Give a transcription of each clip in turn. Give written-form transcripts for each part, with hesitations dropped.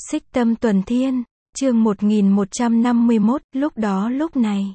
Xích Tâm Tuần Thiên, chương 1151, lúc đó lúc này.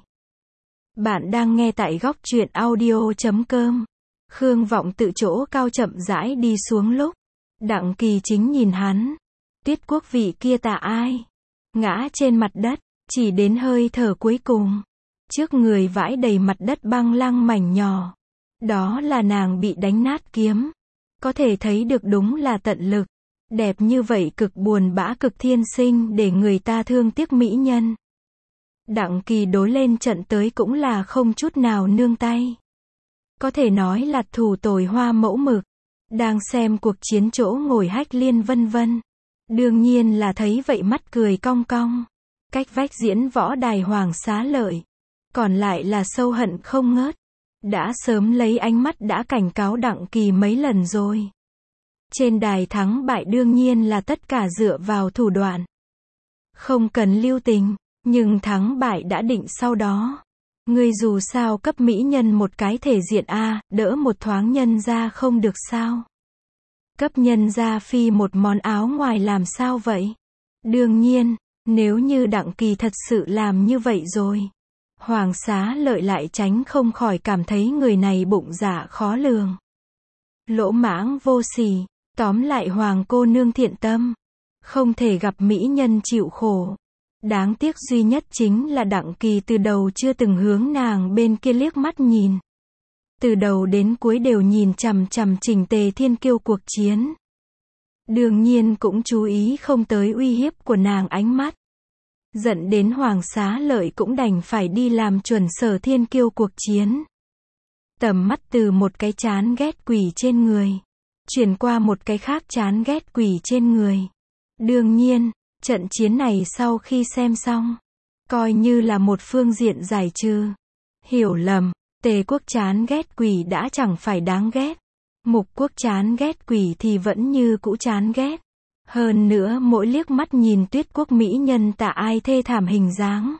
Bạn đang nghe tại góc truyện audio.com. Khương Vọng tự chỗ cao chậm rãi đi xuống lúc. Đặng Kỳ Chính nhìn hắn. Tuyết Quốc vị kia tà ai? Ngã trên mặt đất, chỉ đến hơi thở cuối cùng. Trước người vãi đầy mặt đất băng lăng mảnh nhỏ. Đó là nàng bị đánh nát kiếm. Có thể thấy được đúng là tận lực. Đẹp như vậy cực buồn bã cực thiên sinh để người ta thương tiếc mỹ nhân. Đặng Kỳ đối lên trận tới cũng là không chút nào nương tay. Có thể nói là thủ tồi hoa mẫu mực. Đang xem cuộc chiến chỗ ngồi Hách Liên vân vân. Đương nhiên là thấy vậy mắt cười cong cong. Cách vách diễn võ đài Hoàng Xá Lợi. Còn lại là sâu hận không ngớt. Đã sớm lấy ánh mắt đã cảnh cáo Đặng Kỳ mấy lần rồi. Trên đài thắng bại đương nhiên là tất cả dựa vào thủ đoạn. Không cần lưu tình, nhưng thắng bại đã định sau đó. Ngươi dù sao cấp mỹ nhân một cái thể diện a, đỡ một thoáng nhân ra không được sao? Cấp nhân ra phi một món áo ngoài làm sao vậy? Đương nhiên, nếu như Đặng Kỳ thật sự làm như vậy rồi, Hoàng Xá Lợi lại tránh không khỏi cảm thấy người này bụng dạ khó lường. Lỗ mãng vô sỉ. Tóm lại Hoàng cô nương thiện tâm. Không thể gặp mỹ nhân chịu khổ. Đáng tiếc duy nhất chính là Đặng Kỳ từ đầu chưa từng hướng nàng bên kia liếc mắt nhìn. Từ đầu đến cuối đều nhìn chằm chằm chỉnh tề thiên kiêu cuộc chiến. Đương nhiên cũng chú ý không tới uy hiếp của nàng ánh mắt. Giận đến Hoàng Xá Lợi cũng đành phải đi làm chuẩn sở thiên kiêu cuộc chiến. Tầm mắt từ một cái chán ghét quỷ trên người. Chuyển qua một cái khác chán ghét quỷ trên người. Đương nhiên, trận chiến này sau khi xem xong, coi như là một phương diện giải trừ. Hiểu lầm, Tề Quốc chán ghét quỷ đã chẳng phải đáng ghét. Mục Quốc chán ghét quỷ thì vẫn như cũ chán ghét. Hơn nữa mỗi liếc mắt nhìn Tuyết Quốc mỹ nhân tà ai thê thảm hình dáng.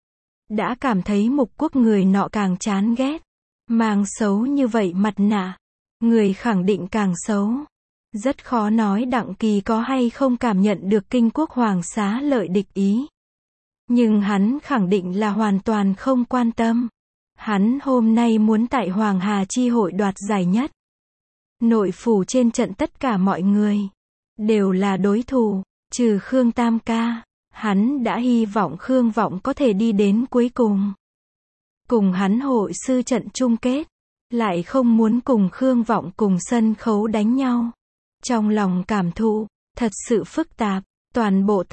Đã cảm thấy Mục Quốc người nọ càng chán ghét. Mang xấu như vậy mặt nạ. Người khẳng định càng xấu. Rất khó nói Đặng Kỳ có hay không cảm nhận được Kinh Quốc Hoàng Xá Lợi địch ý. Nhưng hắn khẳng định là hoàn toàn không quan tâm. Hắn hôm nay muốn tại Hoàng Hà Chi hội đoạt giải nhất. Nội phủ trên trận tất cả mọi người đều là đối thủ, trừ Khương Tam Ca. Hắn đã hy vọng Khương Vọng có thể đi đến cuối cùng. Cùng hắn hội sư trận chung kết. Lại không muốn cùng Khương Vọng cùng sân khấu đánh nhau. Trong lòng cảm thụ, thật sự phức tạp, toàn bộ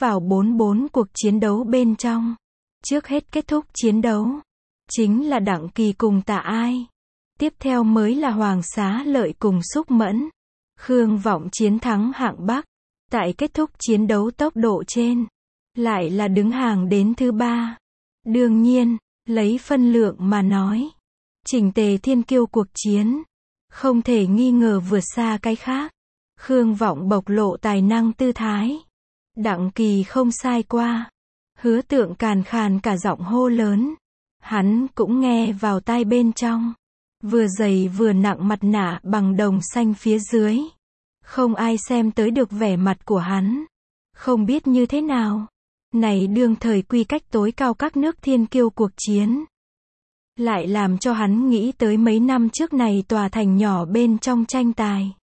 8-4 cuộc chiến đấu bên trong. Trước hết kết thúc chiến đấu, chính là Đặng Kỳ cùng Tà Ai. Tiếp theo mới là Hoàng Xá Lợi cùng Xúc Mẫn. Khương Vọng chiến thắng hạng Bắc. Tại kết thúc chiến đấu tốc độ trên, lại là đứng hàng đến thứ 3. Đương nhiên, lấy phân lượng mà nói. Chỉnh tề thiên kiêu cuộc chiến. Không thể nghi ngờ vượt xa cái khác. Khương Vọng bộc lộ tài năng tư thái. Đặng Kỳ không sai qua. Hứa Tượng càn khàn cả giọng hô lớn. Hắn cũng nghe vào tai bên trong. Vừa dày vừa nặng mặt nạ bằng đồng xanh phía dưới. Không ai xem tới được vẻ mặt của hắn. Không biết như thế nào. Này đương thời quy cách tối cao các nước thiên kiêu cuộc chiến. Lại làm cho hắn nghĩ tới mấy năm trước này tòa thành nhỏ bên trong tranh tài.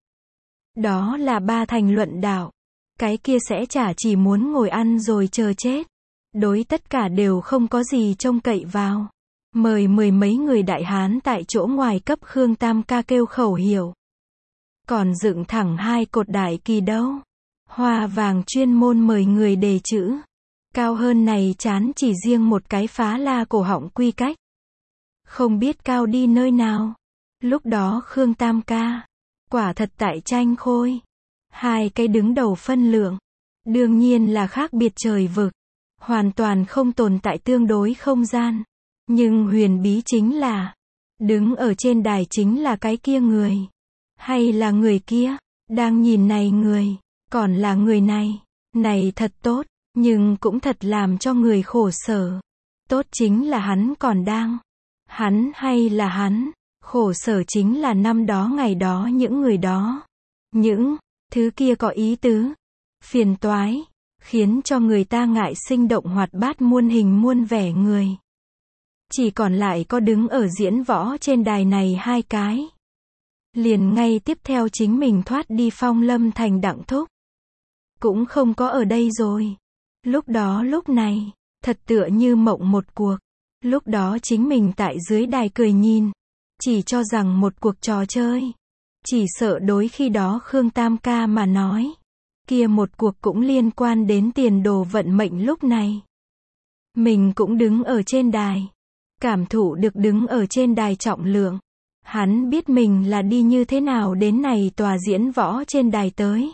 Đó là ba thành luận đạo. Cái kia sẽ chả chỉ muốn ngồi ăn rồi chờ chết. Đối tất cả đều không có gì trông cậy vào. Mời mười mấy người đại hán tại chỗ ngoài cấp Khương Tam Ca kêu khẩu hiệu. Còn dựng thẳng 2 cột đại kỳ đâu. Hoa vàng chuyên môn mời người đề chữ. Cao hơn này chán chỉ riêng một cái phá la cổ họng quy cách. Không biết cao đi nơi nào. Lúc đó Khương Tam Ca, quả thật tại tranh khôi. 2 cái đứng đầu phân lượng. Đương nhiên là khác biệt trời vực. Hoàn toàn không tồn tại tương đối không gian. Nhưng huyền bí chính là, đứng ở trên đài chính là cái kia người. Hay là người kia, đang nhìn này người, còn là người này. Này thật tốt, nhưng cũng thật làm cho người khổ sở. Tốt chính là hắn còn đang. Hắn hay là hắn, khổ sở chính là năm đó ngày đó những người đó. Những thứ kia có ý tứ. Phiền toái, khiến cho người ta ngại sinh động hoạt bát muôn hình muôn vẻ người. Chỉ còn lại có đứng ở diễn võ trên đài này hai cái. Liền ngay tiếp theo chính mình thoát đi Phong Lâm Thành Đặng Thúc. Cũng không có ở đây rồi. Lúc đó lúc này, thật tựa như mộng một cuộc. Lúc đó chính mình tại dưới đài cười nhìn. Chỉ cho rằng một cuộc trò chơi. Chỉ sợ đối khi đó Khương Tam ca mà nói. Kia một cuộc cũng liên quan đến tiền đồ vận mệnh lúc này. Mình cũng đứng ở trên đài. Cảm thụ được đứng ở trên đài trọng lượng. Hắn biết mình là đi như thế nào đến này tòa diễn võ trên đài tới.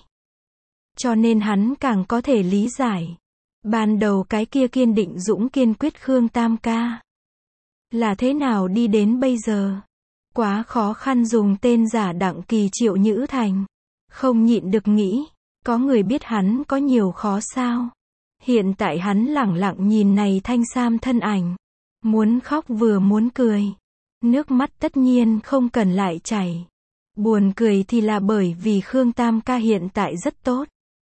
Cho nên hắn càng có thể lý giải. Ban đầu cái kia kiên định dũng kiên quyết Khương Tam ca. Là thế nào đi đến bây giờ. Quá khó khăn dùng tên giả Đặng Kỳ Triệu Nhữ Thành. Không nhịn được nghĩ. Có người biết hắn có nhiều khó sao. Hiện tại hắn lẳng lặng nhìn này thanh sam thân ảnh. Muốn khóc vừa muốn cười. Nước mắt tất nhiên không cần lại chảy. Buồn cười thì là bởi vì Khương Tam ca hiện tại rất tốt.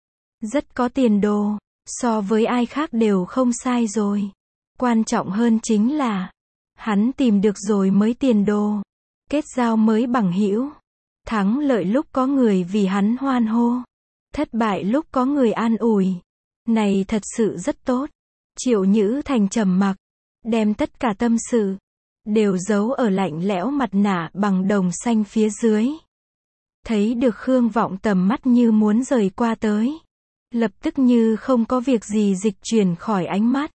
Rất có tiền đồ. So với ai khác đều không sai rồi. Quan trọng hơn chính là hắn tìm được rồi mới tiền đồ. Kết giao mới bằng hữu. Thắng lợi lúc có người vì hắn hoan hô. Thất bại lúc có người an ủi. Này thật sự rất tốt. Triệu Nhữ Thành trầm mặc. Đem tất cả tâm sự. Đều giấu ở lạnh lẽo mặt nạ bằng đồng xanh phía dưới. Thấy được Khương Vọng tầm mắt như muốn rời qua tới. Lập tức như không có việc gì dịch chuyển khỏi ánh mắt.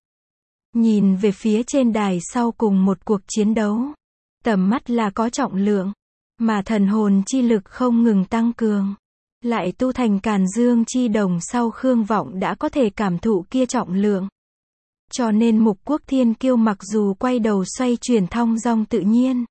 Nhìn về phía trên đài sau cùng một cuộc chiến đấu. Tầm mắt là có trọng lượng. Mà thần hồn chi lực không ngừng tăng cường. Lại tu thành Càn Dương chi đồng sau Khương Vọng đã có thể cảm thụ kia trọng lượng. Cho nên Mục Quốc Thiên Kiêu mặc dù quay đầu xoay chuyển thong dong tự nhiên.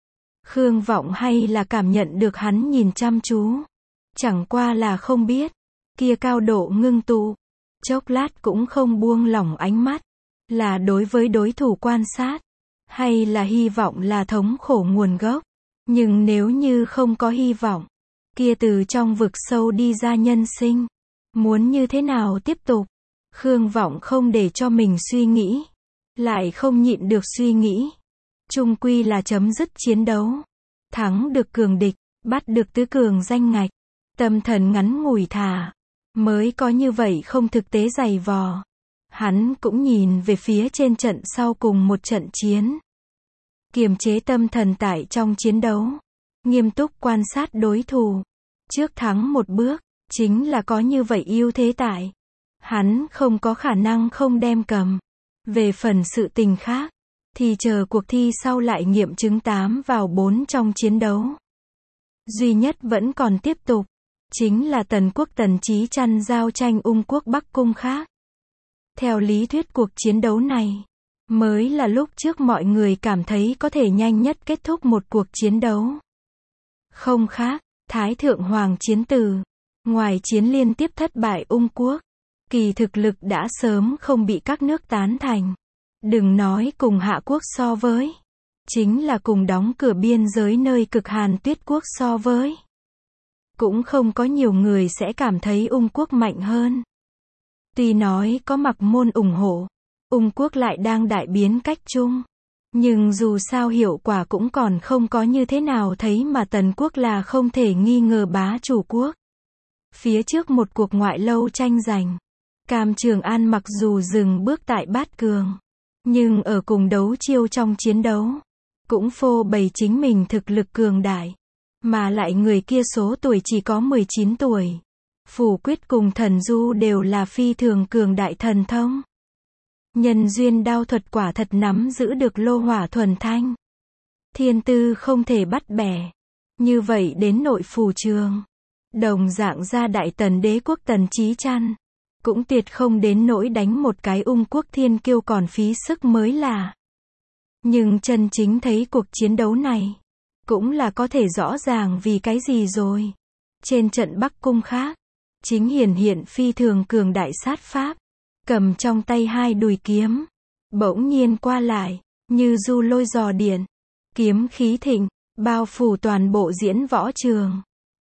Khương Vọng hay là cảm nhận được hắn nhìn chăm chú. Chẳng qua là không biết. Kia cao độ ngưng tụ. Chốc lát cũng không buông lỏng ánh mắt. Là đối với đối thủ quan sát. Hay là hy vọng là thống khổ nguồn gốc. Nhưng nếu như không có hy vọng. Kia từ trong vực sâu đi ra nhân sinh. Muốn như thế nào tiếp tục. Khương Vọng không để cho mình suy nghĩ. Lại không nhịn được suy nghĩ. Chung quy là chấm dứt chiến đấu. Thắng được cường địch. Bắt được tứ cường danh ngạch. Tâm thần ngắn ngủi thả. Mới có như vậy không thực tế dày vò. Hắn cũng nhìn về phía trên trận sau cùng một trận chiến. Kiềm chế tâm thần tại trong chiến đấu. Nghiêm túc quan sát đối thủ. Trước thắng một bước. Chính là có như vậy ưu thế tại. Hắn không có khả năng không đem cầm. Về phần sự tình khác. Thì chờ cuộc thi sau lại nghiệm chứng 8 vào 4 trong chiến đấu. Duy nhất vẫn còn tiếp tục. Chính là Tần Quốc Tần Chí Trăn giao tranh Ung Quốc Bắc Cung khác. Theo lý thuyết cuộc chiến đấu này. Mới là lúc trước mọi người cảm thấy có thể nhanh nhất kết thúc một cuộc chiến đấu. Không khác. Thái Thượng Hoàng chiến từ. Ngoài chiến liên tiếp thất bại Ung Quốc. Kỳ thực lực đã sớm không bị các nước tán thành. Đừng nói cùng Hạ Quốc so với. Chính là cùng đóng cửa biên giới nơi cực hàn Tuyết Quốc so với. Cũng không có nhiều người sẽ cảm thấy Ung Quốc mạnh hơn. Tuy nói có Mặc Môn ủng hộ. Ung Quốc lại đang đại biến cách chung. Nhưng dù sao hiệu quả cũng còn không có như thế nào thấy mà Tần Quốc là không thể nghi ngờ bá chủ quốc. Phía trước một cuộc ngoại lâu tranh giành. Cam Trường An mặc dù dừng bước tại bát cường. Nhưng ở cùng đấu chiêu trong chiến đấu. Cũng phô bày chính mình thực lực cường đại. Mà lại người kia số tuổi chỉ có 19 tuổi. Phủ quyết cùng thần du đều là phi thường cường đại thần thông. Nhân duyên đao thuật quả thật nắm giữ được lô hỏa thuần thanh. Thiên tư không thể bắt bẻ. Như vậy đến nội phủ trường. Đồng dạng ra đại tần đế quốc Tần Chí Trăn. Cũng tuyệt không đến nỗi đánh một cái Ung Quốc Thiên Kiêu còn phí sức mới là. Nhưng chân chính thấy cuộc chiến đấu này. Cũng là có thể rõ ràng vì cái gì rồi. Trên trận Bắc Cung khác. Chính hiện phi thường cường đại sát pháp. Cầm trong tay hai đùi kiếm. Bỗng nhiên qua lại. Như du lôi dò điện. Kiếm khí thịnh. Bao phủ toàn bộ diễn võ trường.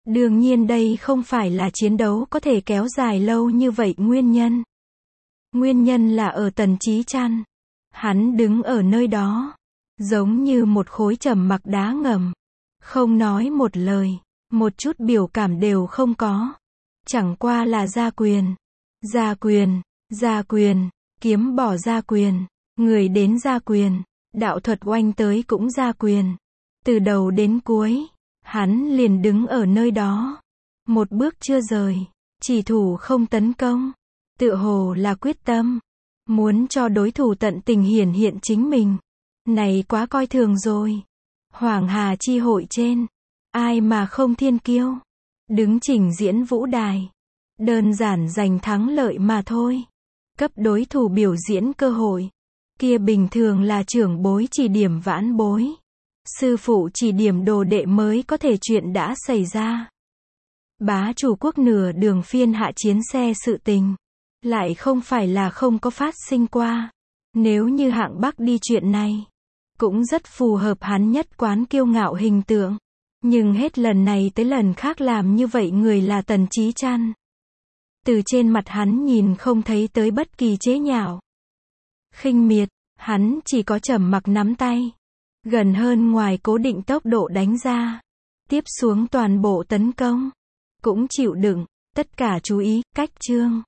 Đương nhiên đây không phải là chiến đấu có thể kéo dài lâu như vậy nguyên nhân. Nguyên nhân là ở Tần Chí Trăn. Hắn đứng ở nơi đó, giống như một khối trầm mặc đá ngầm. Không nói một lời, một chút biểu cảm đều không có. Chẳng qua là ra quyền. Ra quyền, ra quyền, kiếm bỏ ra quyền. Người đến ra quyền, đạo thuật oanh tới cũng ra quyền. Từ đầu đến cuối, hắn liền đứng ở nơi đó. Một bước chưa rời, chỉ thủ không tấn công. Tựa hồ là quyết tâm. Muốn cho đối thủ tận tình hiển hiện chính mình. Này quá coi thường rồi. Hoàng Hà chi hội trên, ai mà không thiên kiêu. Đứng trình diễn vũ đài. Đơn giản giành thắng lợi mà thôi. Cấp đối thủ biểu diễn cơ hội. Kia bình thường là trưởng bối chỉ điểm vãn bối. Sư phụ chỉ điểm đồ đệ mới có thể chuyện đã xảy ra. Bá chủ quốc nửa đường phiên hạ chiến xe sự tình. Lại không phải là không có phát sinh qua. Nếu như hạng Bắc đi chuyện này, cũng rất phù hợp hắn nhất quán kiêu ngạo hình tượng. Nhưng hết lần này tới lần khác làm như vậy người là Tần Chí Trăn. Từ trên mặt hắn nhìn không thấy tới bất kỳ chế nhạo. Khinh miệt, hắn chỉ có trầm mặc nắm tay. Gần hơn ngoài cố định tốc độ đánh ra. Tiếp xuống toàn bộ tấn công. Cũng chịu đựng, tất cả chú ý, cách chương.